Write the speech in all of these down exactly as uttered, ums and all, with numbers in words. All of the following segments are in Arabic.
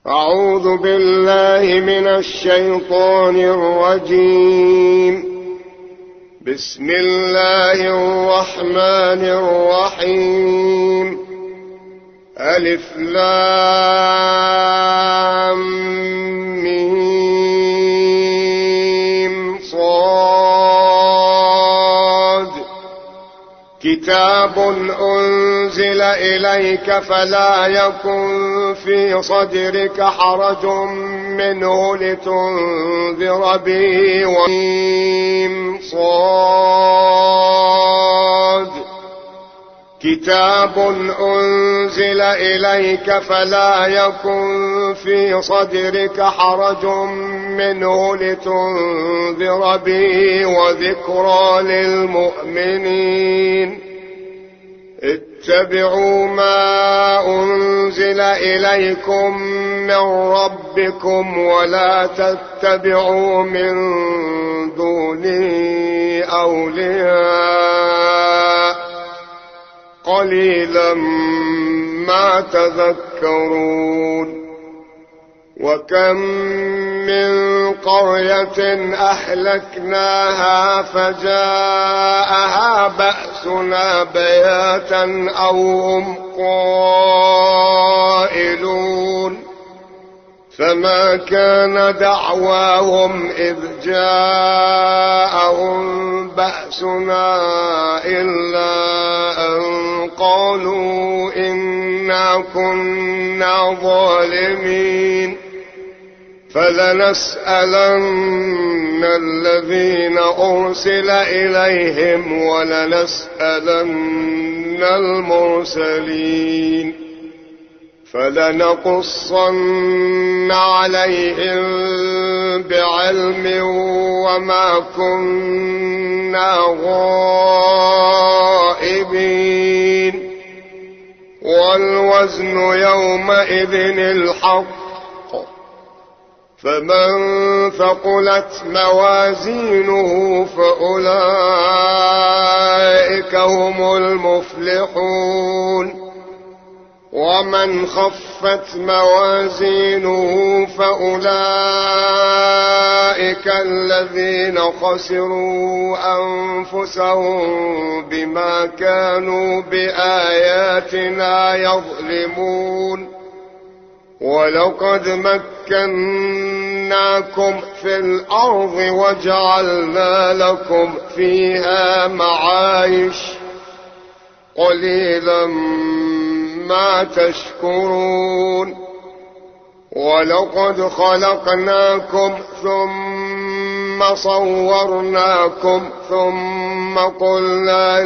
أعوذ بالله من الشيطان الرجيم. بسم الله الرحمن الرحيم. ألف لام ميم صاد. كتاب أنزل إليك فلا يكن في صدرك حرج منه لتنذر به وميم صاد. كتاب أنزل إليك فلا يكن في صدرك حرج منه لتنذر به وذكرى للمؤمنين. اتبعوا ما أنزل إليكم من ربكم ولا تتبعوا من دونه أولياء قليلا ما تذكرون. وكم من قرية أهلكناها فجاءها بأسنا بياتا أو هم قائلون. فما كان دعواهم إذ جاءهم بأسنا إلا أن قالوا إنا كنا ظالمين. فلنسألن الذين أرسل إليهم ولنسألن المرسلين. فلنقصن عليهم بعلم وما كنا غائبين. والوزن يومئذ الحق. فمن ثقلت موازينه فأولئك هم المفلحون. ومن خفت موازينه فأولئك الذين خسروا أنفسهم بما كانوا بآياتنا يظلمون. ولقد مكناكم في الأرض وجعلنا لكم فيها معايش قليلا ما تشكرون. ولقد خلقناكم ثم صورناكم ثم قلنا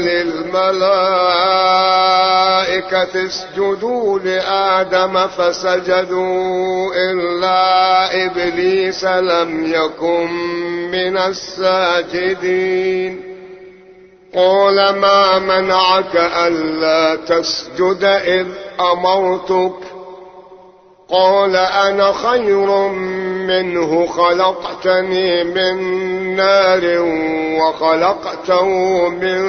للملائكة اسجدوا لآدم فسجدوا إلا إبليس لم يكن من الساجدين. قال ما منعك ألا تسجد إذ أمرتك؟ قال أنا خير منه خلقتني من نار وخلقته من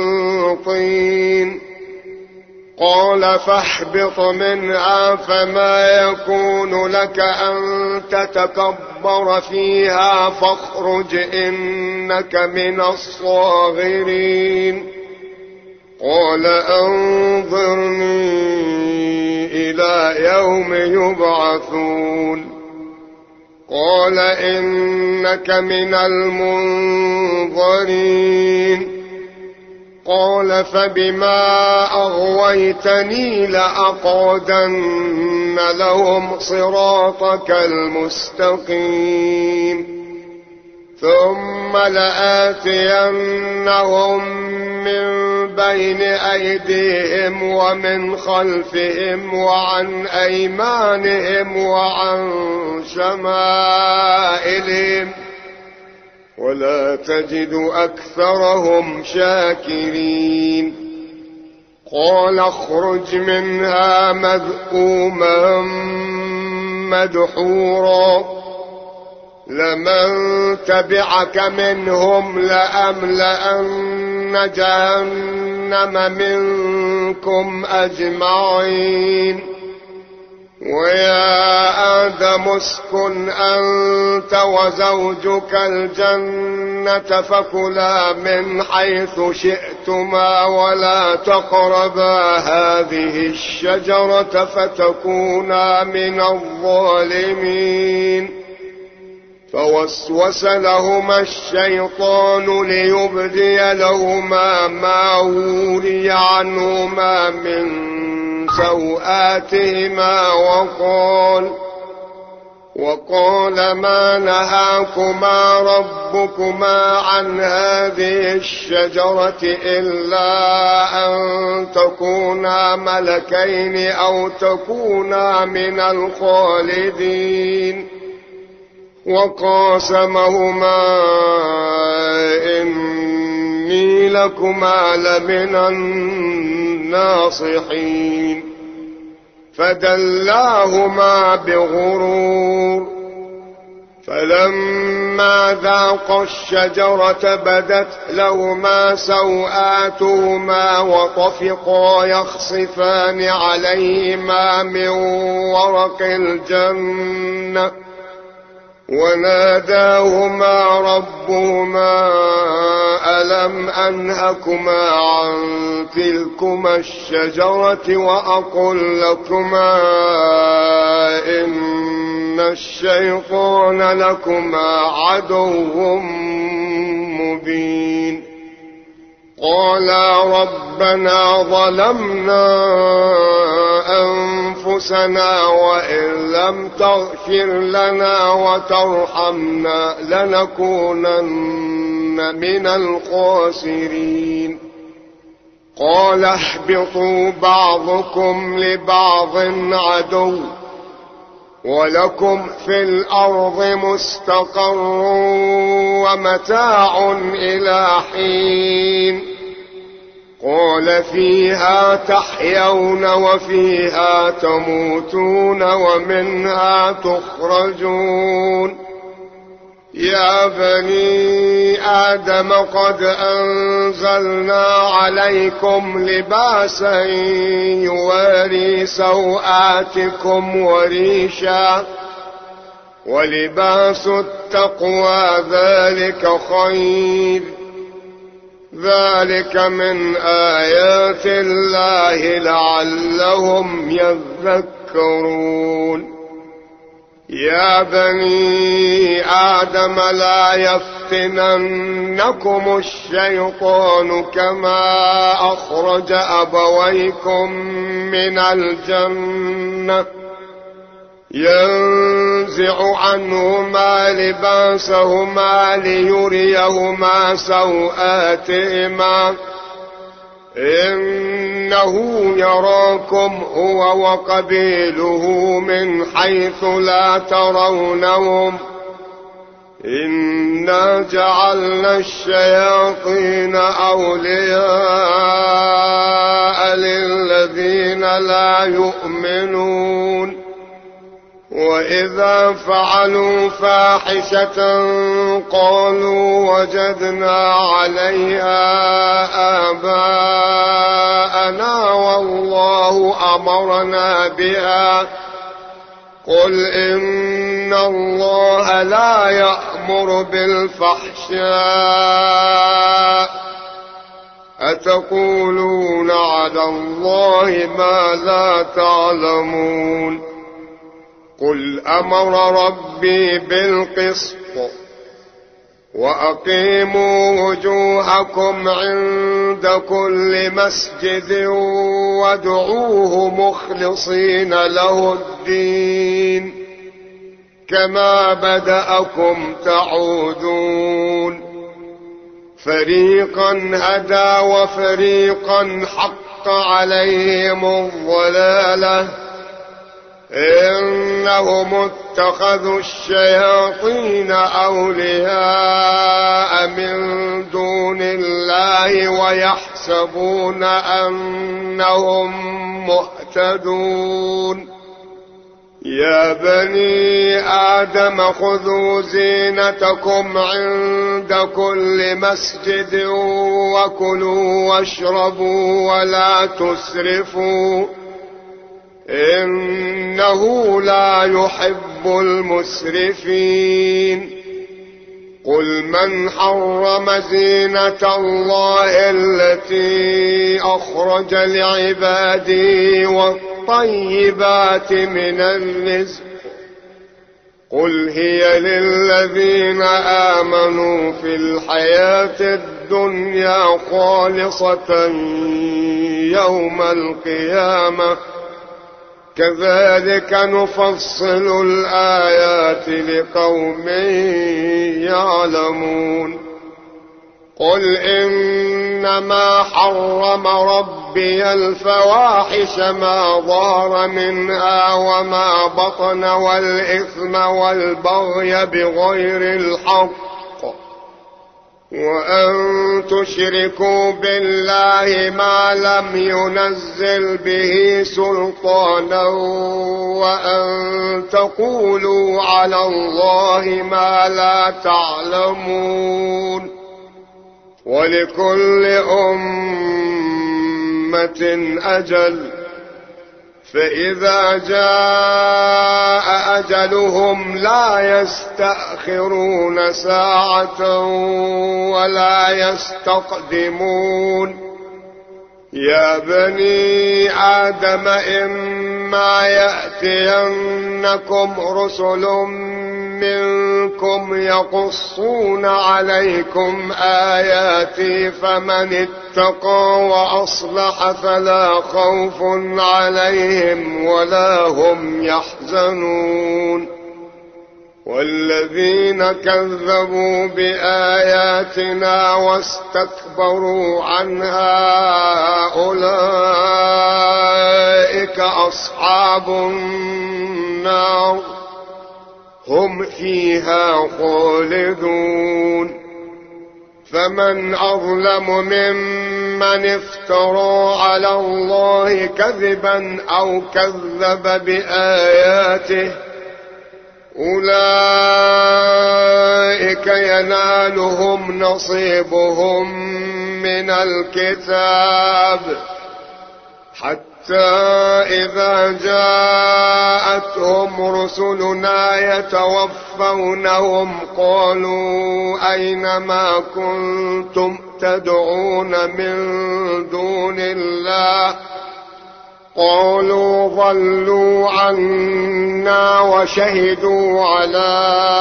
طين. قال فاهبط منها فما يكون لك أن تتكبر فيها فاخرج إنك من الصاغرين. قال أنظرني إلى يوم يبعثون. قال إنك من المنظرين. قال فبما أغويتني لأقعدن لهم صراطك المستقيم ثم لآتينهم من بين أيديهم ومن خلفهم وعن أيمانهم وعن شمائلهم ولا تجد أكثرهم شاكرين. قال اخرج منها مذءوما مدحورا لمن تبعك منهم لأملأن جهنم منكم أجمعين. ويا آدم اسكن أنت وزوجك الجنة فكلا من حيث شئتما ولا تقربا هذه الشجرة فتكونا من الظالمين. فوسوس لهما الشيطان ليبدي لهما ما وري عنهما من سوآتهما وقال وقال ما نهاكما ربكما عن هذه الشجرة إلا أن تكونا ملكين أو تكونا من الخالدين. وقاسمهما إني لكما لمن الناصحين. فدلاهما بغرور. فلما ذاقا الشجرة بدت لهما سوآتهما وطفقا يخصفان عليهما من ورق الجنة وناداهما ربهما ألم أنهكما عن تلكما الشجرة وأقل لكما إن الشيطان لكما عدو مبين. قالا ربنا ظلمنا أنفسنا وإن لم تغفر لنا وترحمنا لنكونن من الخاسرين. قال اهبطوا بعضكم لبعض عدو ولكم في الأرض مستقر ومتاع إلى حين. قال فيها تحيون وفيها تموتون ومنها تخرجون. يا بني آدم قد أنزلنا عليكم لباسا يواري سوآتكم وريشا ولباس التقوى ذلك خير. ذلك من آيات الله لعلهم يذكرون. يا بني آدم لا يفتننكم الشيطان كما أخرج أبويكم من الجنة ينزع عنهما لباسهما ليريهما سوآتهما إنه يراكم هو وقبيله من حيث لا ترونهم إنا جعلنا الشياطين أولياء للذين لا يؤمنون. وإذا فعلوا فاحشة قالوا وجدنا عليها آباءنا والله أمرنا بها قل إن الله لا يأمر بالفحشاء أتقولون على الله ما لا تعلمون. قل أمر ربي بالقسط وأقيموا وجوهكم عند كل مسجد وادعوه مخلصين له الدين كما بدأكم تعودون. فريقا هدى وفريقا حق عليهم الضلالة إنهم اتخذوا الشياطين أولياء من دون الله ويحسبون أنهم مهتدون. يا بني آدم خذوا زينتكم عند كل مسجد وكلوا واشربوا ولا تسرفوا إنه لا يحب المسرفين. قل من حرم زينة الله التي أخرج لعباده والطيبات من الرزق قل هي للذين آمنوا في الحياة الدنيا خالصة يوم القيامة كذلك نفصل الآيات لقوم يعلمون. قل إنما حرم ربي الفواحش ما ظهر منها وما بطن والإثم والبغي بغير الحق وأن تشركوا بالله ما لم ينزل به سلطانا وأن تقولوا على الله ما لا تعلمون. ولكل أمة أجل فإذا جاء أجلهم لا يستأخرون ساعة ولا يستقدمون. يا بني آدم إما يأتينكم رسل منكم يقصون عليكم آياتي فمن اتقى وأصلح فلا خوف عليهم ولا هم يحزنون. والذين كذبوا بآياتنا واستكبروا عنها أولئك أصحاب النار هم فيها خالدون. فمن أظلم ممن افترى على الله كذبا أو كذب بآياته أولئك ينالهم نصيبهم من الكتاب حتى إذا جاءتهم رسلنا يتوفونهم قالوا أين ما كنتم تدعون من دون الله قالوا ضلوا عنا وشهدوا على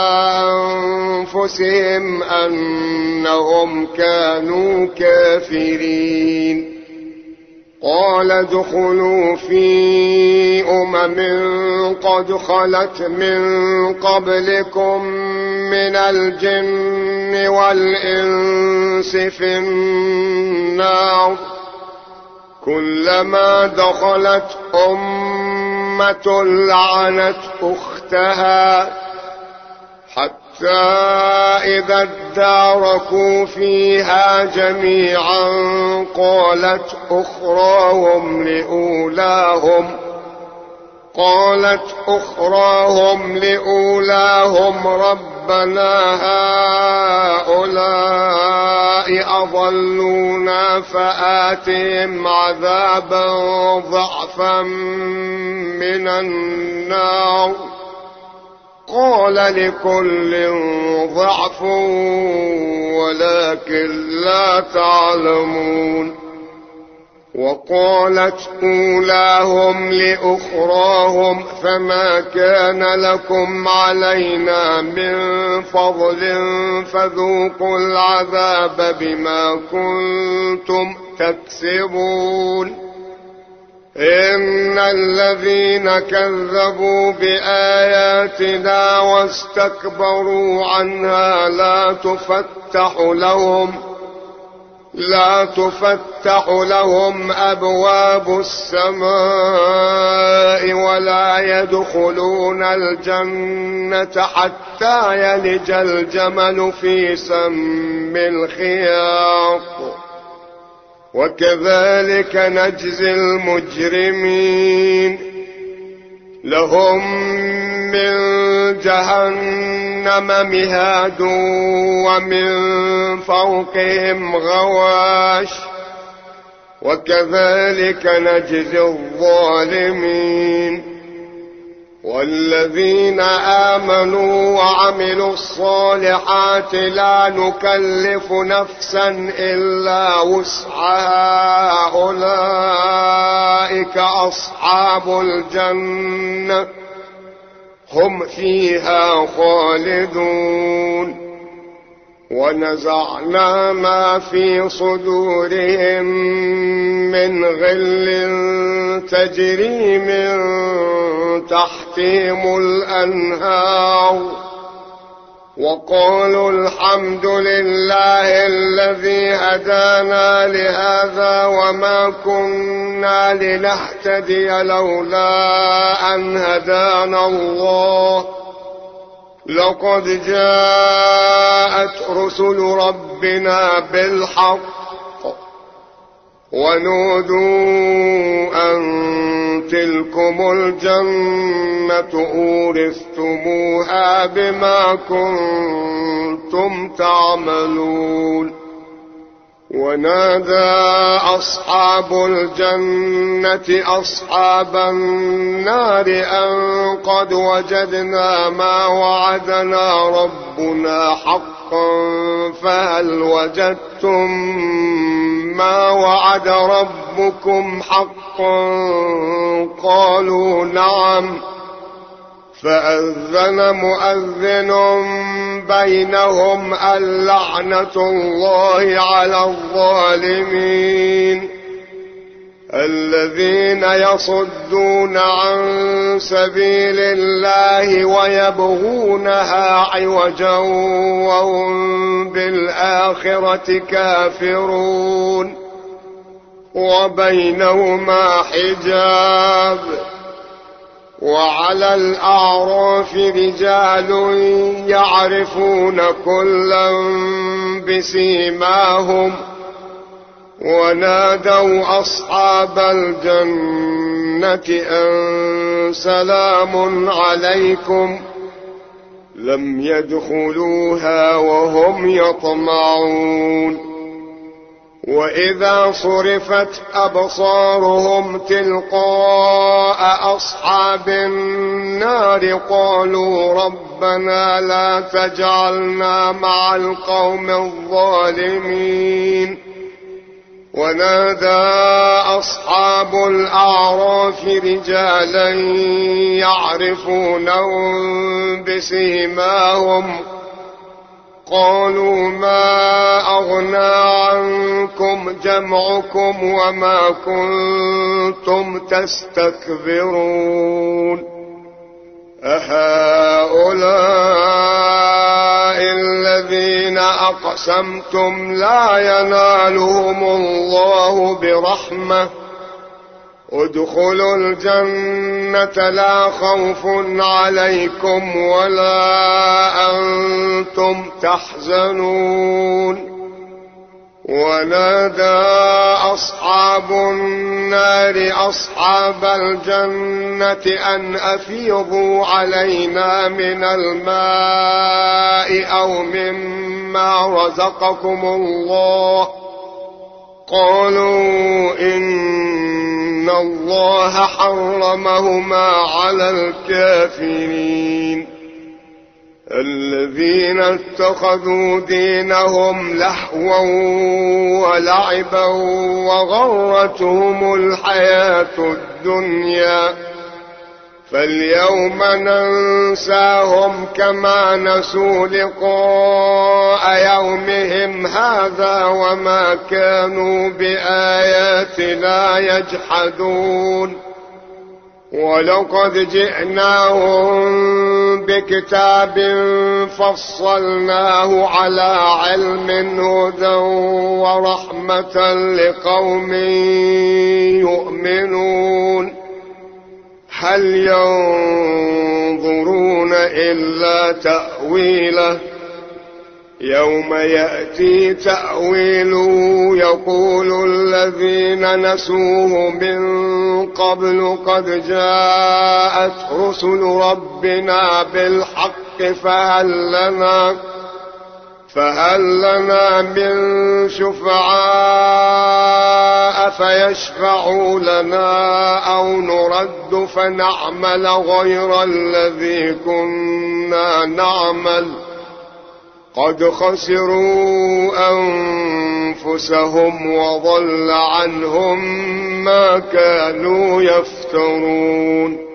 أنفسهم أنهم كانوا كافرين. قال ادخلوا في أمم قد خلت من قبلكم من الجن والإنس في النار كلما دخلت أمة لعنت أختها حتى إذا اداركوا فيها جميعا قالت أخراهم لأولاهم قالت أخراهم لأولاهم ربنا هؤلاء أضلونا فآتهم عذابا ضعفا من النار قال لكل ضعف ولكن لا تعلمون. وقالت أولاهم لأخراهم فما كان لكم علينا من فضل فذوقوا العذاب بما كنتم تكسبون. إن الذين كذبوا بآياتنا واستكبروا عنها لا تفتح لهم لا تفتح لهم أبواب السماء ولا يدخلون الجنة حتى يلج الجمل في سم الخياط وكذلك نجزي المجرمين. لهم من جهنم مهاد ومن فوقهم غواش وكذلك نجزي الظالمين. والذين آمنوا وعملوا الصالحات لا نكلف نفسا إلا وسعها أولئك أصحاب الجنة هم فيها خالدون. ونزعنا ما في صدورهم من غل تجري من تحتهم الأنهار وقالوا الحمد لله الذي هدانا لهذا وما كنا لنهتدي لولا أن هدانا الله لقد جاءت رسل ربنا بالحق ونودوا أن تلكم الجنة أورثتموها بما كنتم تعملون. ونادى أصحاب الجنة أصحاب النار أن قد وجدنا ما وعدنا ربنا حقا فهل وجدتم ما وعد ربكم حقا قالوا نعم. فأذن مؤذن بينهم اللعنة الله على الظالمين الذين يصدون عن سبيل الله ويبغونها عوجا وهم بالآخرة كافرون وبينهما حجاب. وعلى الأعراف رجال يعرفون كلا بسيماهم ونادوا أصحاب الجنة أن سلام عليكم لم يدخلوها وهم يطمعون. وإذا صرفت أبصارهم تلقاء أصحاب النار قالوا ربنا لا تجعلنا مع القوم الظالمين. ونادى أصحاب الأعراف رجالا يعرفونهم بسيماهم قالوا ما أغنى عنكم جمعكم وما كنتم تستكبرون أهؤلاء الذين أقسمتم لا ينالهم الله برحمة ادخلوا الجنة لا خوف عليكم ولا أنتم تحزنون. ونادى أصحاب النار أصحاب الجنة أن أفيضوا علينا من الماء أو مما رزقكم الله قالوا إن الله حرمهما على الكافرين الذين اتخذوا دينهم لهوا ولعبا وغرتهم الحياة الدنيا فاليوم ننساهم كما نسوا لقاء يومهم هذا وما كانوا بآياتنا يجحدون. ولقد جئناهم بكتاب فصلناه على علم هدى ورحمة لقوم يؤمنون هل ينظرون إلا تأويله يوم يأتي تأويله يقول الذين نسوه من قبل قد جاءت رسل ربنا بالحق فهل لنا فهل لنا من شفعاء فيشفعوا لنا أو نرد فنعمل غير الذي كنا نعمل قد خسروا أنفسهم وضل عنهم ما كانوا يفترون.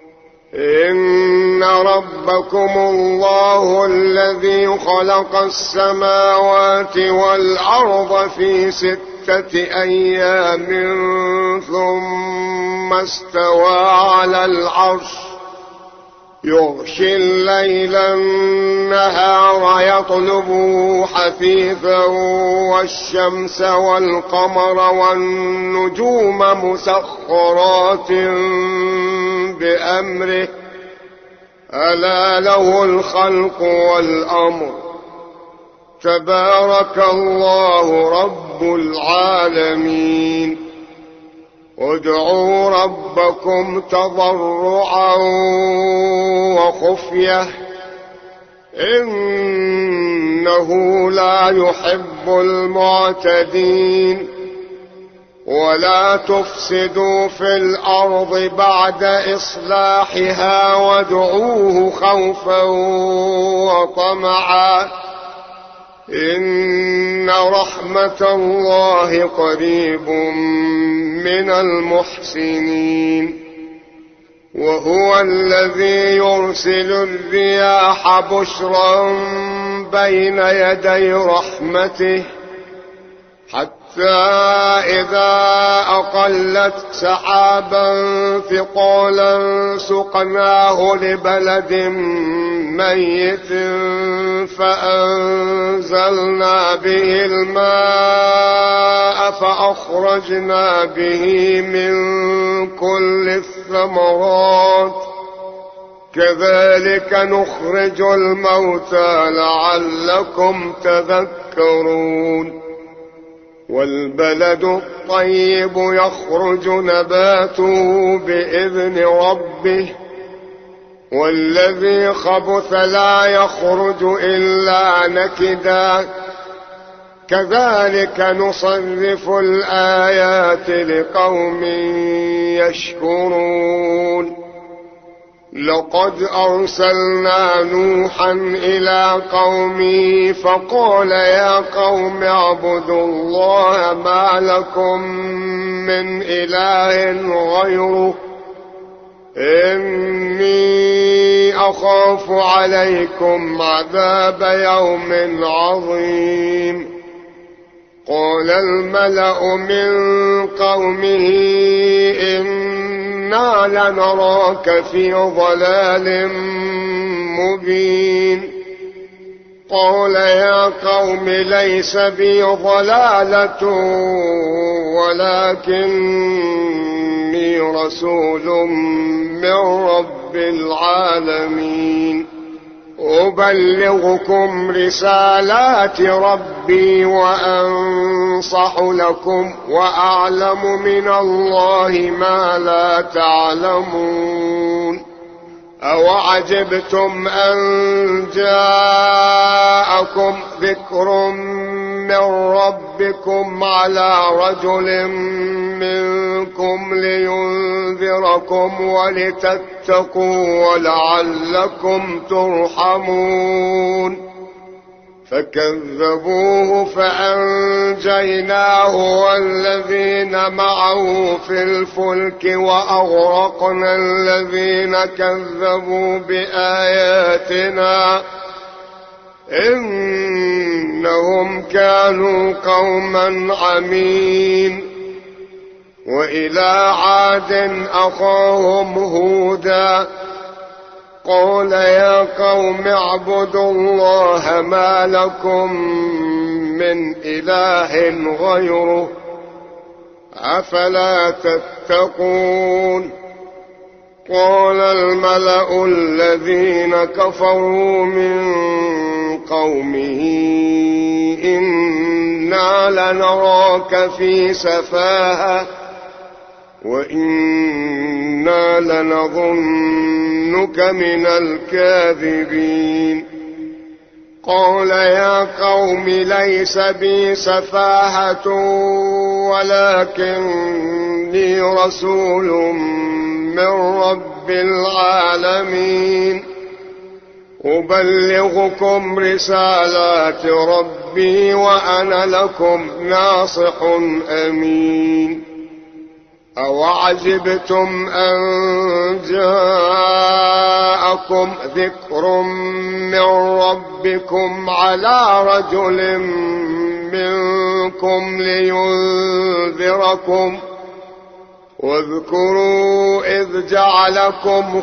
إن ربكم الله الذي خلق السماوات والأرض في ستة أيام ثم استوى على العرش يغشي الليل النهار يطلبه حثيثا والشمس والقمر والنجوم مسخرات بأمره ألا له الخلق والأمر تبارك الله رب العالمين. ادعوا ربكم تضرعا وخفية إنه لا يحب المعتدين. ولا تفسدوا في الأرض بعد إصلاحها وادعوه خوفا وطمعا إن رحمة الله قريب من المحسنين. وهو الذي يرسل الرياح بشرا بين يدي رحمته حتى إذا أقلت سحابا ثقالا سقناه لبلد ميت فأنزلنا به الماء فأخرجنا به من كل الثمرات كذلك نخرج الموتى لعلكم تذكرون. والبلد الطيب يخرج نباته بإذن ربه والذي خبث لا يخرج إلا نكدا كذلك نصرف الآيات لقوم يشكرون. لقد أرسلنا نوحا إلى قومه فقال يا قوم اعبدوا الله ما لكم من إله غيره إني أخاف عليكم عذاب يوم عظيم. قال الملأ من قومه إنا لنراك في ضلال مبين. قال يا قوم ليس بي ضلالة ولكني رسول من رب العالمين أبلغكم رسالات ربي وأنصح لكم وأعلم من الله ما لا تعلمون. أوعجبتم أن جاءكم ذكر من ربكم على رجل منكم لينذركم ولتتقوا ولعلكم ترحمون. فكذبوه فأنجيناه والذين معه في الفلك وأغرقنا الذين كذبوا بآياتنا إنهم كانوا قوما عمين. وإلى عاد أخاهم هودا قال يا قوم اعبدوا الله ما لكم من إله غيره أفلا تتقون. قال الملأ الذين كفروا من قومه إنا لنراك في سفاهة وإنا لنظنك من الكاذبين. قال يا قوم ليس بي سفاهة ولكني رسول من رب العالمين أبلغكم رسالات ربي وأنا لكم ناصح أمين أوعجبتم أن جاءكم ذكر من ربكم على رجل منكم لينذركم واذكروا إذ جعلكم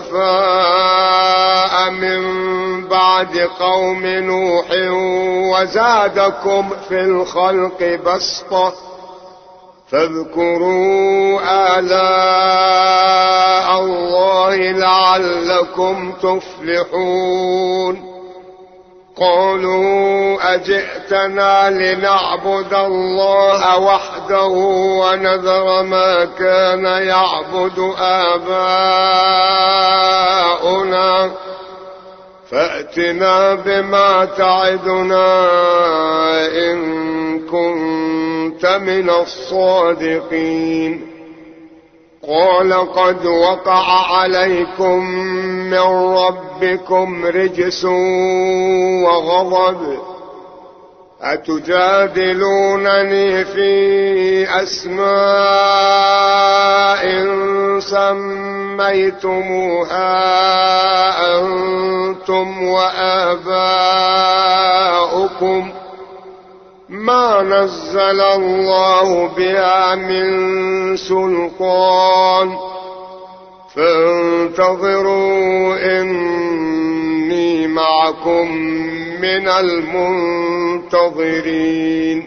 خلفاء من بعد قوم نوح وزادكم في الخلق بسطة فاذكروا آلاء الله لعلكم تفلحون قالوا أجئتنا لنعبد الله وحده ونذر ما كان يعبد آباؤنا فأتنا بما تعدنا إن كنت من الصادقين قال قد وقع عليكم من ربكم رجس وغضب أتجادلونني في أسماء سميتموها أنتم وآباؤكم ما نزل الله بها من سلطان فانتظروا إني معكم من المنتظرين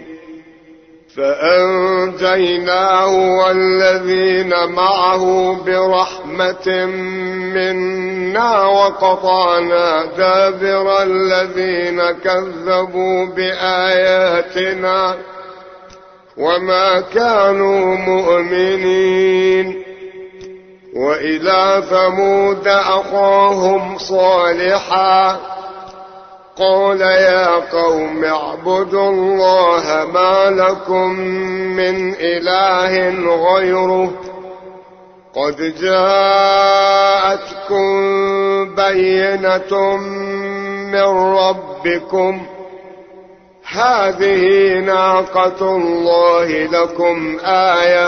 فأنجيناه والذين معه برحمة منا وقطعنا دابر الذين كذبوا بآياتنا وما كانوا مؤمنين وإلى ثمود أخاهم صالحا قال يا قوم اعبدوا الله ما لكم من إله غيره قد جاءتكم بينة من ربكم هذه ناقة الله لكم آية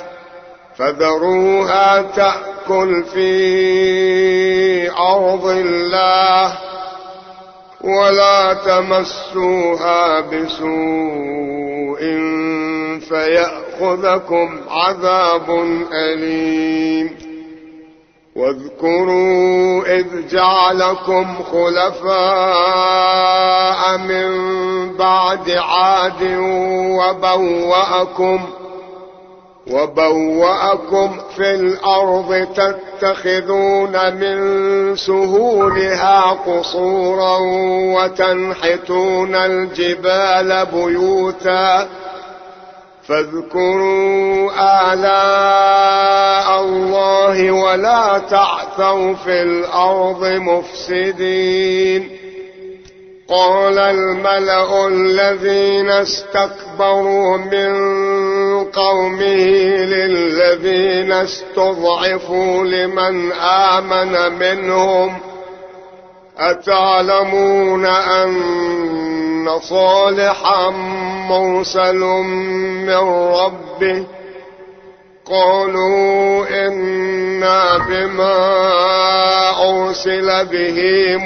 فذروها تأكل في أرض الله ولا تمسوها بسوء فيأخذكم عذاب أليم واذكروا إذ جعلكم خلفاء من بعد عاد وبوأكم وبوأكم في الأرض تتخذون من سهولها قصورا وتنحتون الجبال بيوتا فاذكروا آلاء الله ولا تعثوا في الأرض مفسدين قال الملأ الذين استكبروا من قومه للذين استضعفوا لمن آمن منهم أتعلمون أن صالحا مرسل من ربه قالوا إنا بما أرسل به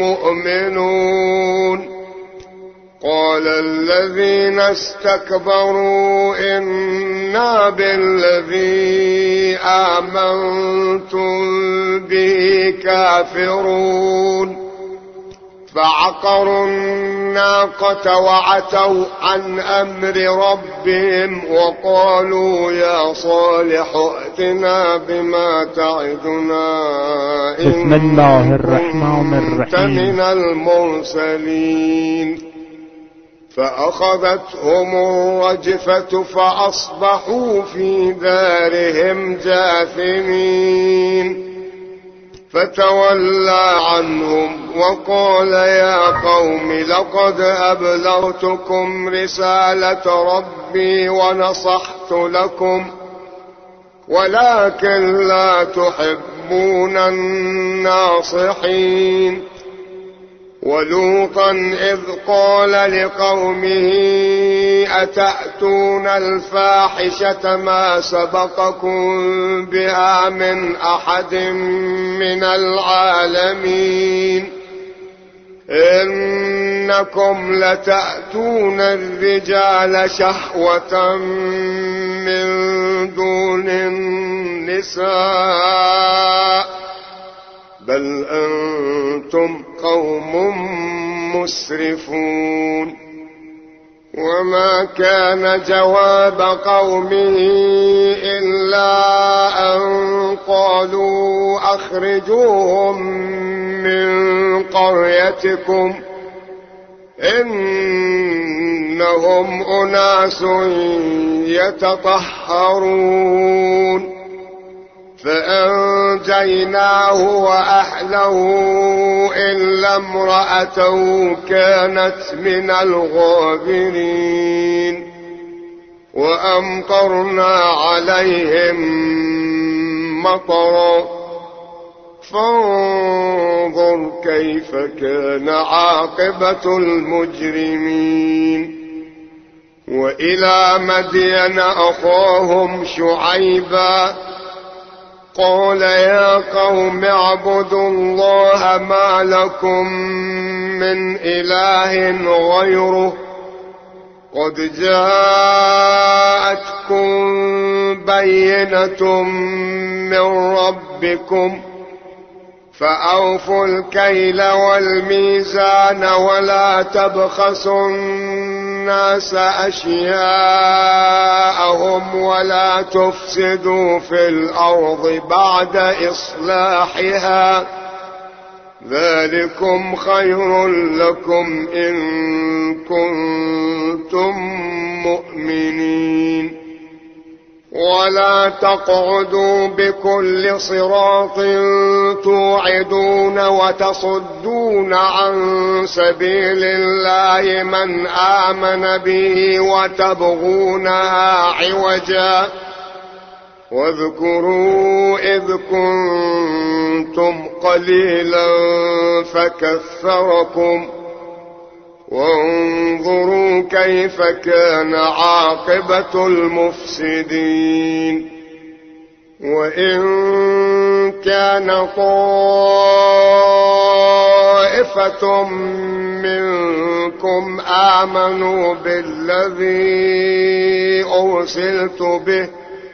مؤمنون قال الذين استكبروا إنا بالذي آمنتم به كافرون فعقروا الناقة وعتوا عن أمر ربهم وقالوا يا صالح ائتنا بما تعدنا بسم الله الرحمن الرحيم من المرسلين فأخذتهم الرجفة فأصبحوا في دارهم جاثمين فتولى عنهم وقال يا قوم لقد أبلغتكم رسالة ربي ونصحت لكم ولكن لا تحبون الناصحين. ولوطا إذ قال لقومه أتأتون الفاحشة ما سبقكم بها من أحد من العالمين إنكم لتأتون الرجال شهوة من دون النساء بل أنتم قوم مسرفون. وما كان جواب قومه إلا أن قالوا أخرجوهم من قريتكم إنهم أناس يتطهرون. فأنجيناه وأهله إلا امرأته كانت من الغابرين. وأمطرنا عليهم مطرا فانظر كيف كان عاقبة المجرمين. وإلى مدين أخاهم شعيبا قال يا قوم اعبدوا الله ما لكم من إله غيره قد جاءتكم بينة من ربكم فأوفوا الكيل والميزان ولا تبخسوا الناس أشياءهم ولا تفسدوا في الأرض بعد إصلاحها ذلكم خير لكم إن كنتم مؤمنين. ولا تقعدوا بكل صراط توعدون وتصدون عن سبيل الله من آمن به وتبغونها عوجا واذكروا إذ كنتم قليلا فكثركم وانظروا كيف كان عاقبة المفسدين. وإن كان طائفة منكم آمنوا بالذي أرسلت به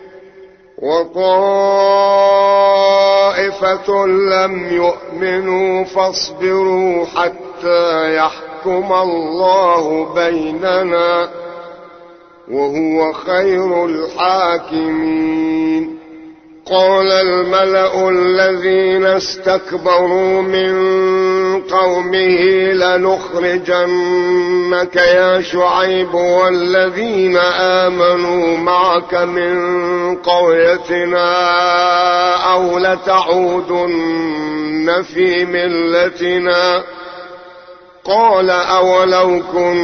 وطائفة لم يؤمنوا فاصبروا حتى يحكم الله بيننا وهو خير الحاكمين. قال الملأ الذين استكبروا من قومه لنخرجنك يا شعيب والذين آمنوا معك من قريتنا أو لتعودن في ملتنا قال أولو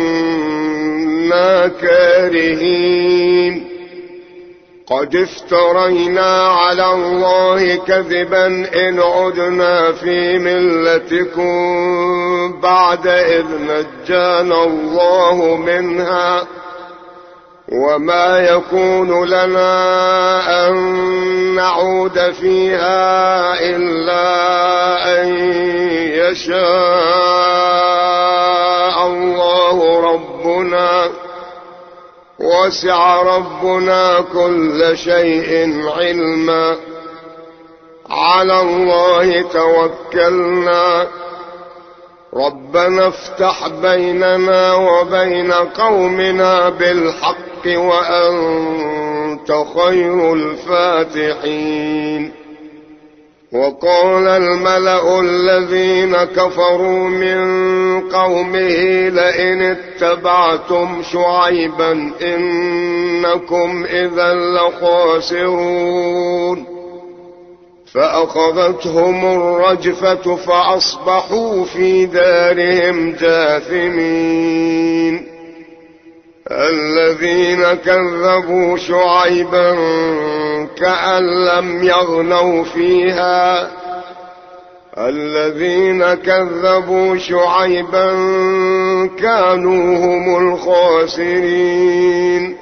كنا كارهين قد افترينا على الله كذبا إن عدنا في ملتكم بعد إذ نجانا الله منها وما يكون لنا أن نعود فيها إلا أن يشاء الله ربنا وسع ربنا كل شيء علما على الله توكلنا ربنا افتح بيننا وبين قومنا بالحق وأنت خير الفاتحين. وقال الملأ الذين كفروا من قومه لئن اتبعتم شعيبا إنكم إذا لخاسرون فأخذتهم الرجفة فأصبحوا في دارهم جاثمين. الذين كذبوا شعيبا كأن لم يغنوا فيها الذين كذبوا شعيبا كانوا هم الخاسرين.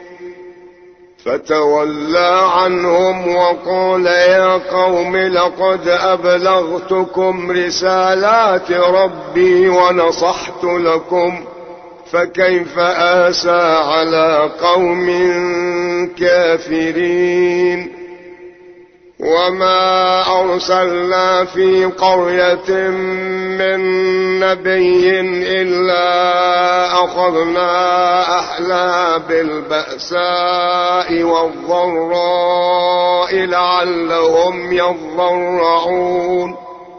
فتولى عنهم وقال يا قوم لقد أبلغتكم رسالات ربي ونصحت لكم فكيف آسى على قوم كافرين. وما أرسلنا في قرية من نبي إلا أخذنا أهلها بالبأساء والضراء لعلهم يضرعون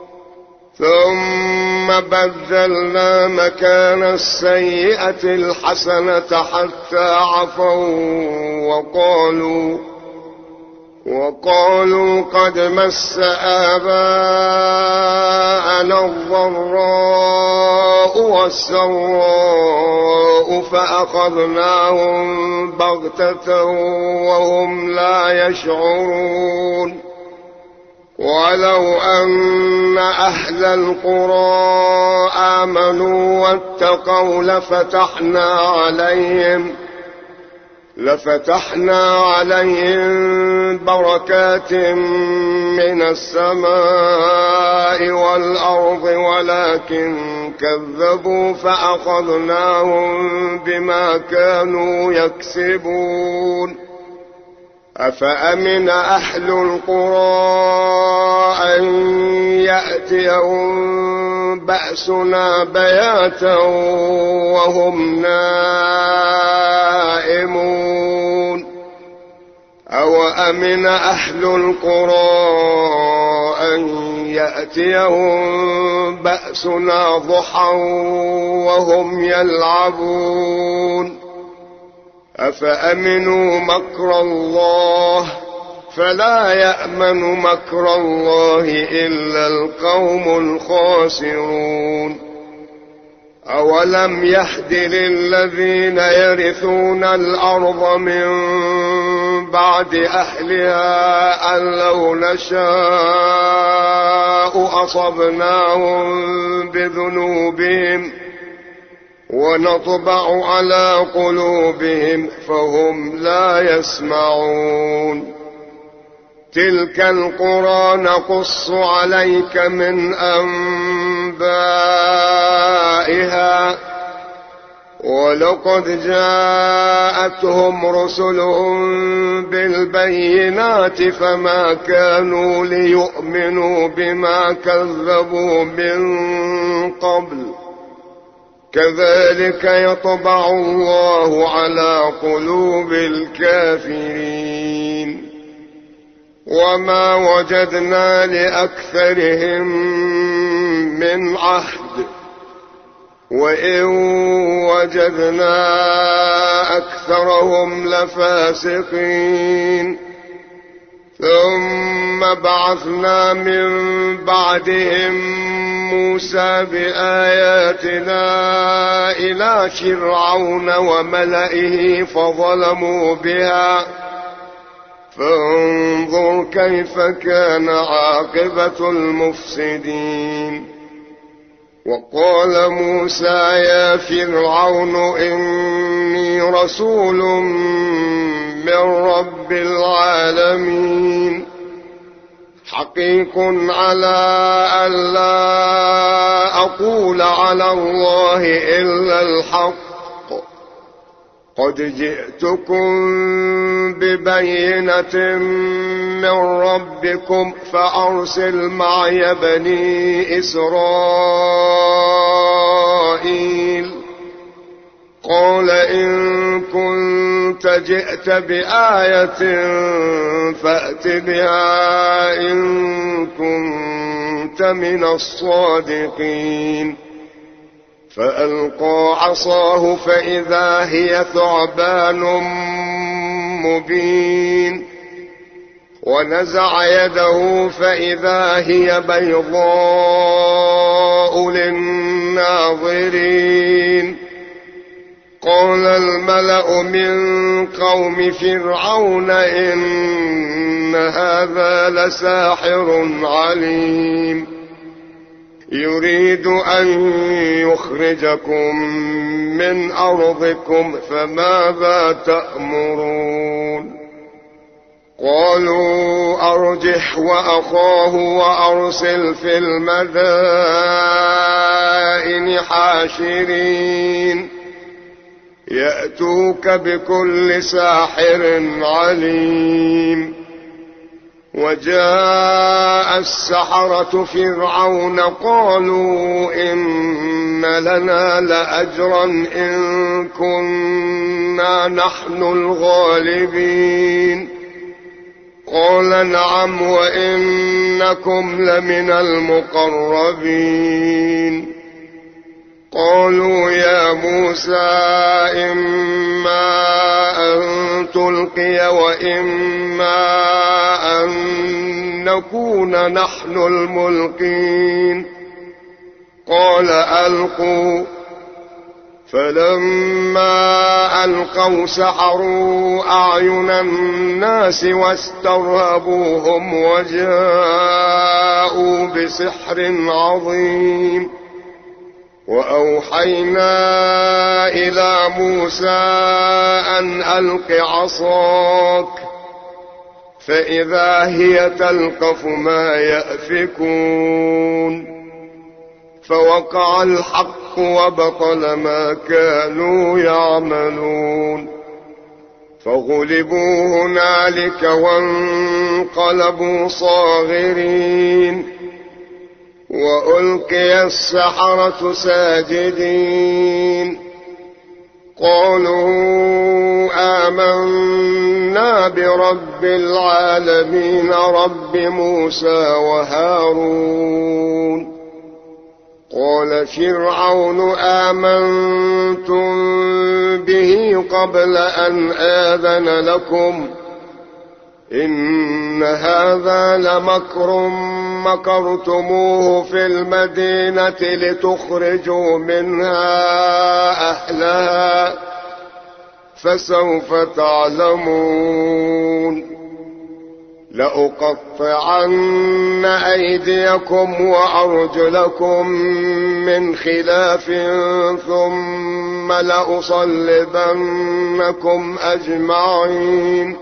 ثم بدلنا مكان السيئة الحسنة حتى عفوا وقالوا وقالوا قد مس آباءنا الضراء والسراء فأخذناهم بغتة وهم لا يشعرون. ولو أن أهل القرى آمنوا واتقوا لفتحنا عليهم لفتحنا عليهم بركات من السماء والأرض ولكن كذبوا فأخذناهم بما كانوا يكسبون. أفأمن أهل القرى أن يأتيهم بأسنا بياتا وهم نائمون أو أمن أهل القرى أن يأتيهم بأسنا ضحى وهم يلعبون أفأمنوا مكر الله فلا يأمن مكر الله إلا القوم الخاسرون. أولم يهد للذين يرثون الأرض من بعد أهلها أن لو نشاء أصبناهم بذنوبهم ونطبع على قلوبهم فهم لا يسمعون. تلك القرى نقص عليك من أنبائها ولقد جاءتهم رسلهم بالبينات فما كانوا ليؤمنوا بما كذبوا من قبل كذلك يطبع الله على قلوب الكافرين. وما وجدنا لأكثرهم من عهد وإن وجدنا أكثرهم لفاسقين. ثم بعثنا من بعدهم موسى بآياتنا إلى فرعون وملئه فظلموا بها فانظر كيف كان عاقبة المفسدين. وقال موسى يا فرعون إني رسول من رب العالمين حقيق على أن لا أقول على الله إلا الحق قد جئتكم ببينة من ربكم فأرسل معي بني إسرائيل. قال إن كنت جئت بآية فأت بها إن كنت من الصادقين. فألقى عصاه فإذا هي ثعبان مبين. ونزع يده فإذا هي بيضاء للناظرين. قال الملأ من قوم فرعون إن هذا لساحر عليم يريد أن يخرجكم من أرضكم فماذا تأمرون؟ قالوا أرجح وأخاه وأرسل في المدائن حاشرين يأتوك بكل ساحر عليم. وجاء السحرة فرعون قالوا إن لنا لأجرا إن كنا نحن الغالبين. قال نعم وإنكم لمن المقربين. قالوا يا موسى إما أن تلقي وإما أن نكون نحن الملقين. قال ألقوا. فلما ألقوا سحروا أعين الناس واسترهبوهم وجاءوا بسحر عظيم. وأوحينا إلى موسى أن ألق عصاك فإذا هي تلقف ما يأفكون. فوقع الحق وبطل ما كانوا يعملون. فغلبوا هنالك وانقلبوا صاغرين وألقي السحرة ساجدين. قالوا آمنا برب العالمين رب موسى وهارون. قال فرعون آمنتم به قبل أن آذن لكم إن هذا لمكر مكرتموه في المدينة لتخرجوا منها أهلها فسوف تعلمون. لأقطعن أيديكم وأرجلكم من خلاف ثم لأصلبنكم أجمعين.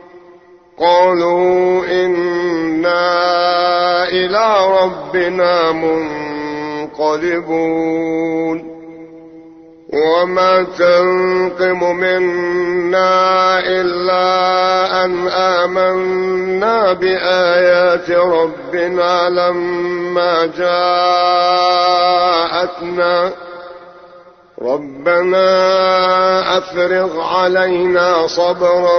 قالوا إنا إلى ربنا منقلبون. وما تنقم منا إلا أن آمنا بآيات ربنا لما جاءتنا. ربنا أفرغ علينا صبرا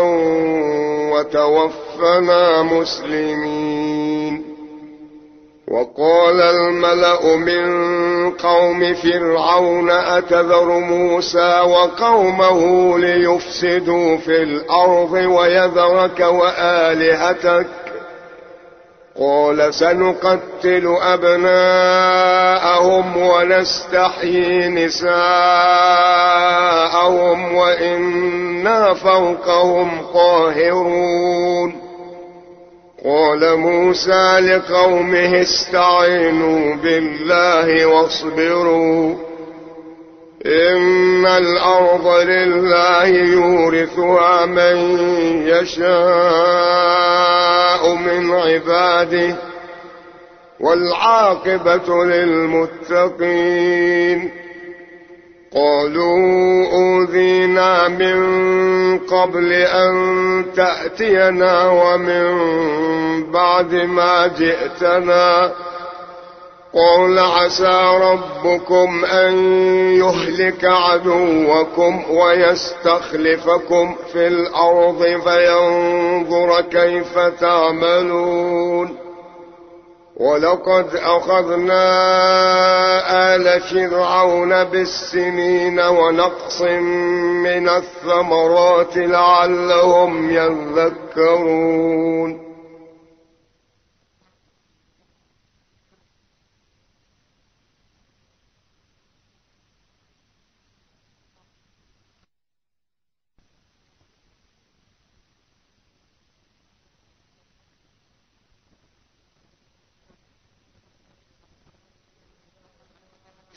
وتوفنا مسلمين. وقال الملأ من قوم فرعون أتذر موسى وقومه ليفسدوا في الأرض ويذرك وآلهتك؟ قال سنقتل أبناءهم ونستحيي نساءهم وإنا فوقهم قاهرون. قال موسى لقومه استعينوا بالله واصبروا إن الأرض لله يورثها من يشاء من عباده والعاقبة للمتقين. قالوا أوذينا من قبل أن تأتينا ومن بعد ما جئتنا. قال عسى ربكم أن يهلك عدوكم ويستخلفكم في الأرض فينظر كيف تعملون. ولقد أخذنا آل فرعون بالسنين ونقص من الثمرات لعلهم يذكرون.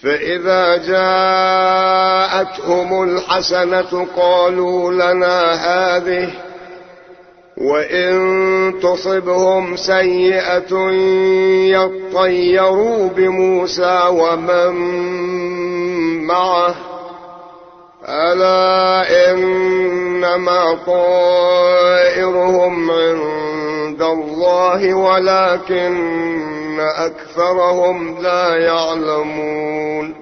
فإذا جاءتهم الحسنة قالوا لنا هذه، وإن تصبهم سيئة يطيروا بموسى ومن معه، ألا إنما طائرهم عند الله ولكن أكثرهم لا يعلمون.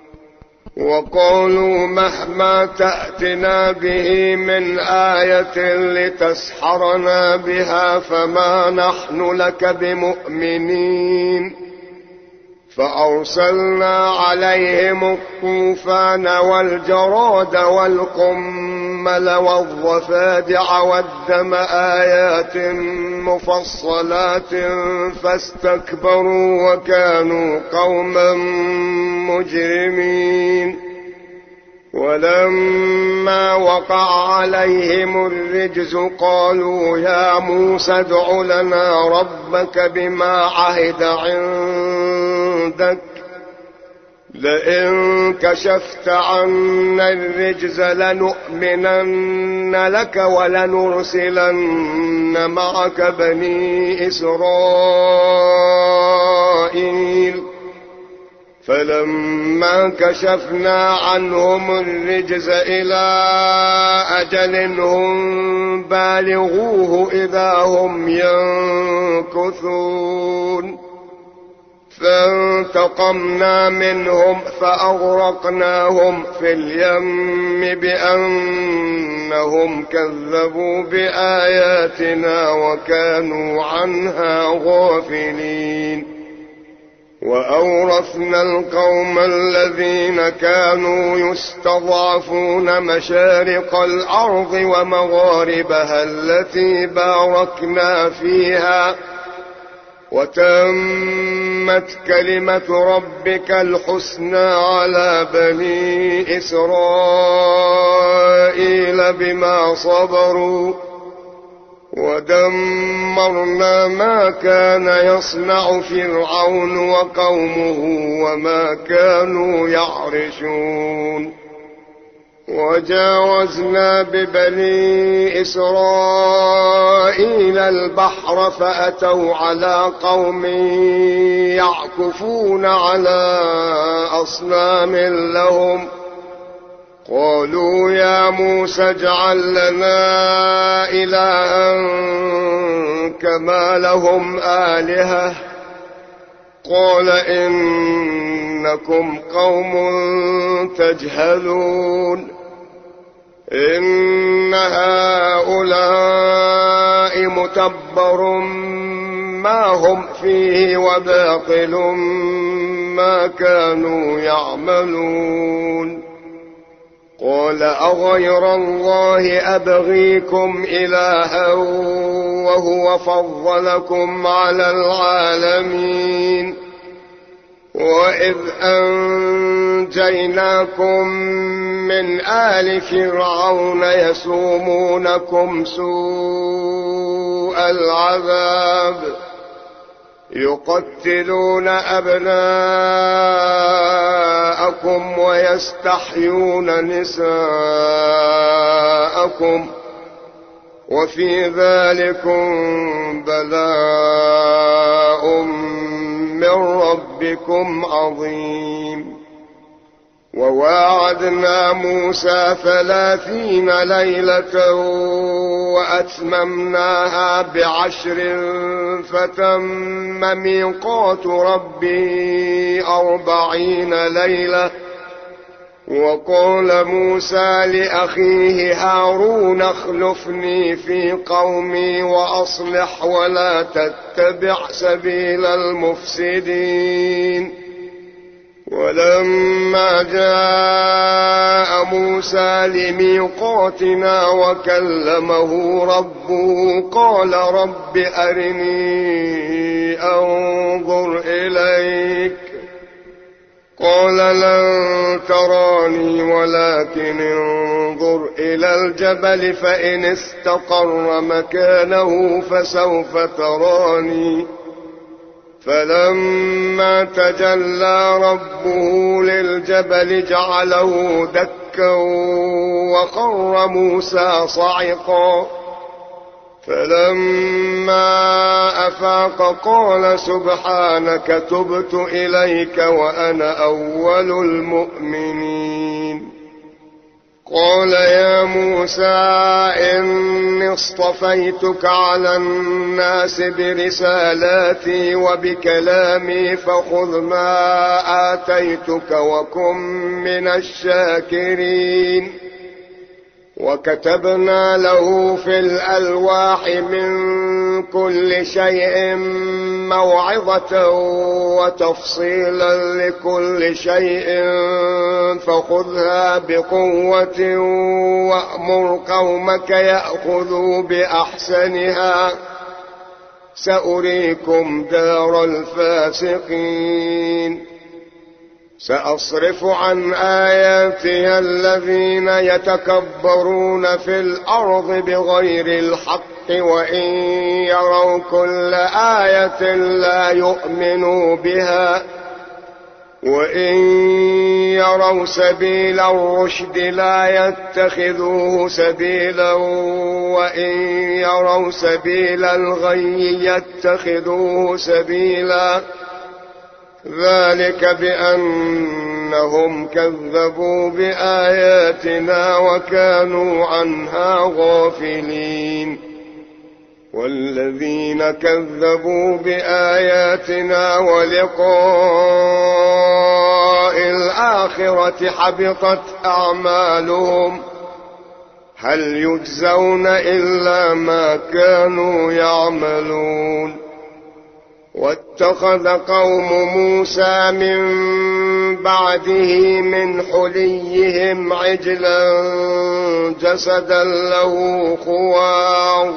وقالوا مهما تأتنا به من آية لتسحرنا بها فما نحن لك بمؤمنين. فأرسلنا عليهم الطوفان والجراد والقمل والضفادع والدم آيات مفصلات فاستكبروا وكانوا قوما مجرمين. ولما وقع عليهم الرجز قالوا يا موسى ادع لنا ربك بما عهد عندك لئن كشفت عنا الرجز لنؤمنن لك ولنرسلن معك بني إسرائيل. فلما كشفنا عنهم الرجز إلى أجل هم بالغوه إذا هم ينكثون. فانتقمنا منهم فأغرقناهم في اليم بأنهم كذبوا بآياتنا وكانوا عنها غافلين. وأورثنا القوم الذين كانوا يستضعفون مشارق الأرض ومغاربها التي باركنا فيها وتمت كلمة ربك الحسنى على بني إسرائيل بما صبروا ودمرنا ما كان يصنع فرعون وقومه وما كانوا يعرشون. وجاوزنا ببني إسرائيل البحر فأتوا على قوم يعكفون على أصنام لهم قالوا يا موسى اجعل لنا إلها كما لهم آلهة قال إنكم قوم تجهلون. إن هؤلاء متبر ما هم فيه وباطل ما كانوا يعملون. قال أغير الله أبغيكم إلها وهو فضلكم على العالمين. وإذ أنجيناكم من آل فرعون يسومونكم سوء العذاب يقتلون أبناءكم ويستحيون نساءكم وفي ذلكم بلاء من ربكم عظيم. وواعدنا موسى ثلاثين ليلة وأتممناها بعشر فتم ميقات ربي أربعين ليلة. وقال موسى لأخيه هارون اخلفني في قومي وأصلح ولا تتبع سبيل المفسدين. ولما جاء موسى لميقاتنا وكلمه ربه قال رب أرني أنظر إليك قال لن تراني ولكن انظر إلى الجبل فإن استقر مكانه فسوف تراني فلما تجلى ربه للجبل جعله دكا وخر موسى صعقا فلما أفاق قال سبحانك تبت إليك وأنا أول المؤمنين. قال يا موسى إني اصطفيتك على الناس برسالاتي وبكلامي فخذ ما آتيتك وكن من الشاكرين. وكتبنا له في الألواح من كل شيء موعظة وتفصيلا لكل شيء فخذها بقوة وأمر قومك يأخذوا بأحسنها سأريكم دار الفاسقين. سأصرف عن آياتي الذين يتكبرون في الأرض بغير الحق وإن يروا كل آية لا يؤمنوا بها وإن يروا سبيل الرشد لا يتخذوه سبيلا وإن يروا سبيل الغي يتخذوه سبيلا ذلك بأنهم كذبوا بآياتنا وكانوا عنها غافلين. والذين كذبوا بآياتنا ولقاء الآخرة حبطت أعمالهم هل يجزون إلا ما كانوا يعملون. واتخذ قوم موسى من بعده من حليهم عجلا جسدا له خوار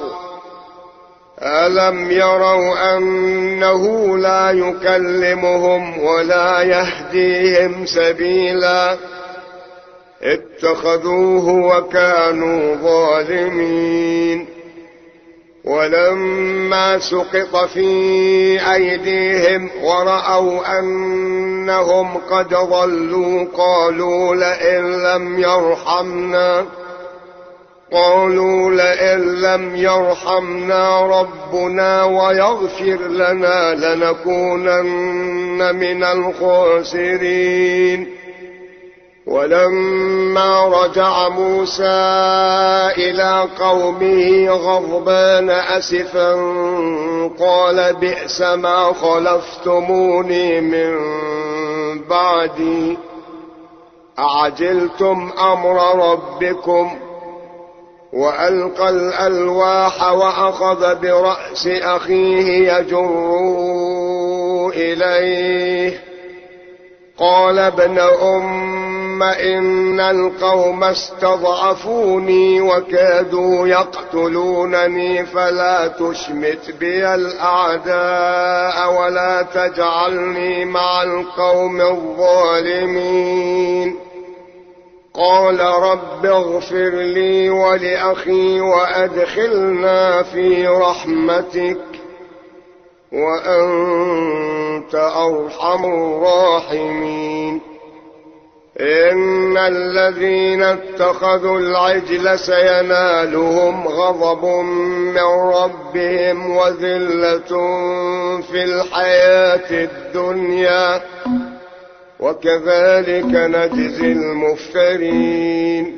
ألم يروا أنه لا يكلمهم ولا يهديهم سبيلا اتخذوه وكانوا ظالمين. ولما سقط في أيديهم ورأوا أنهم قد ضلوا قالوا لئن لم يرحمنا قالوا لئن لم يرحمنا ربنا ويغفر لنا لنكونن من الخاسرين. ولما رجع موسى إلى قومه غضبان أسفا قال بئس ما خلفتموني من بعدي أعجلتم أمر ربكم. وألقى الألواح وأخذ برأس أخيه يجره إليه قال ابن أم إن القوم استضعفوني وكادوا يقتلونني فلا تشمت بي الأعداء ولا تجعلني مع القوم الظالمين. قال رب اغفر لي ولأخي وأدخلنا في رحمتك وأنت أرحم الراحمين. إن الذين اتخذوا العجل سينالهم غضب من ربهم وذلة في الحياة الدنيا وكذلك نجزي المفترين.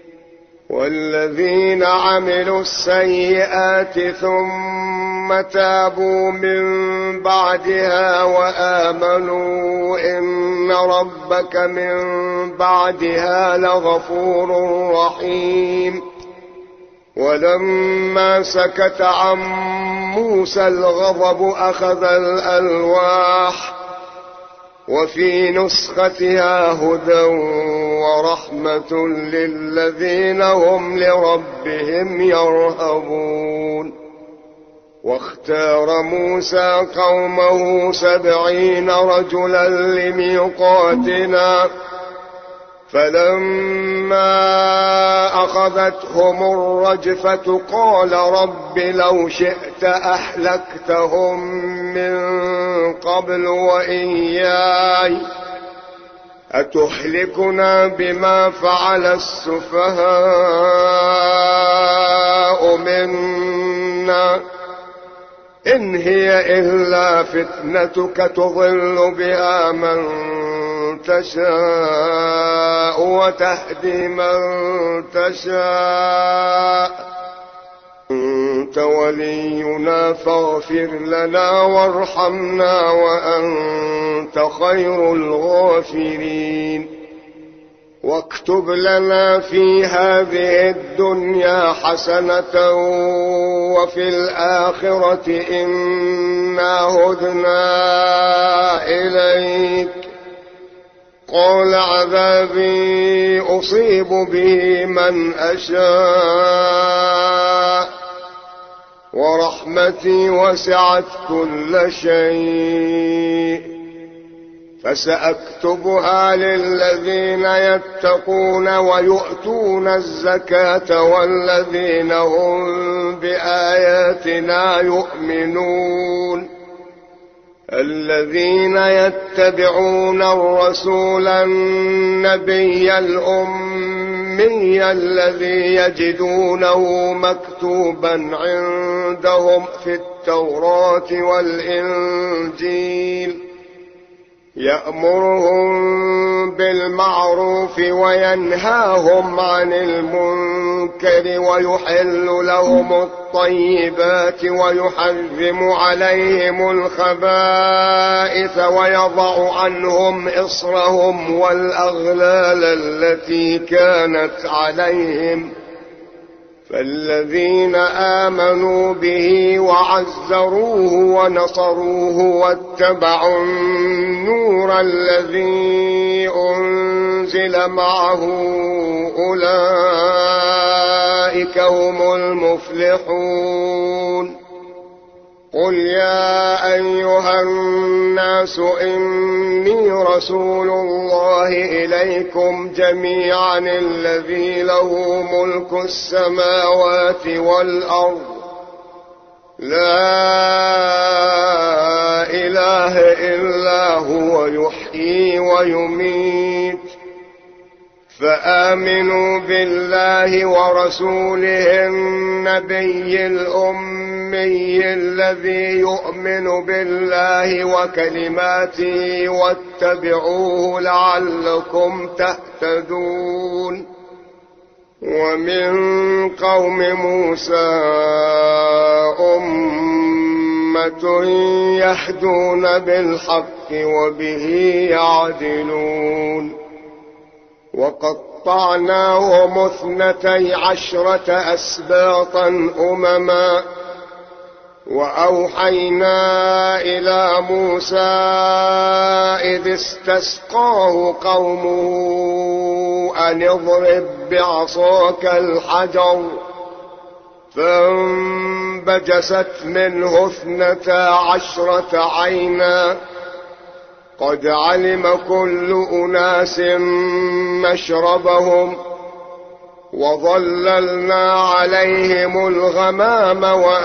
والذين عملوا السيئات ثم تابوا من بعدها وآمنوا إن ربك من بعدها لغفور رحيم. ولما سكت عن موسى الغضب أخذ الألواح وفي نسختها هدى ورحمة للذين هم لربهم يرهبون. واختار موسى قومه سبعين رجلا لميقاتنا فلما أخذتهم الرجفة قال رب لو شئت أهلكتهم من قبل وإياي أتهلكنا بما فعل السفهاء منا إن هي إلا فتنتك تضل بها من تشاء وتهدي من تشاء أنت ولينا فاغفر لنا وارحمنا وأنت خير الغافرين واكتب لنا في هذه الدنيا حسنة وفي الآخرة إنا هدنا إليك قال عذابي أصيب به من أشاء ورحمتي وسعت كل شيء فسأكتبها للذين يتقون ويؤتون الزكاة والذين هم بآياتنا يؤمنون الذين يتبعون الرسول النبي الأمي الذي يجدونه مكتوبا عندهم في التوراة والإنجيل يأمرهم بالمعروف وينهاهم عن المنكر ويحل لهم الطيبات ويحرم عليهم الخبائث ويضع عنهم إصرهم والأغلال التي كانت عليهم فالذين آمنوا به وعزروه ونصروه واتبعوا النور الذي أنزل معه أولئك هم المفلحون قل يا أيها الناس إني رسول الله إليكم جميعا الذي له ملك السماوات والأرض لا إله إلا هو يحيي ويميت فآمنوا بالله ورسوله النبي الأمي الذي يؤمن بالله وكلماته واتبعوه لعلكم تهتدون ومن قوم موسى أمة يهدون بالحق وبه يعدلون وقطعناهم اثنتي عشرة أسباطا أمما وأوحينا إلى موسى إذ استسقاه قومه أن اضرب بعصاك الحجر فانبجست منه اثنتا عشرة عينا قد علم كل أناس مشربهم وظللنا عليهم الغمام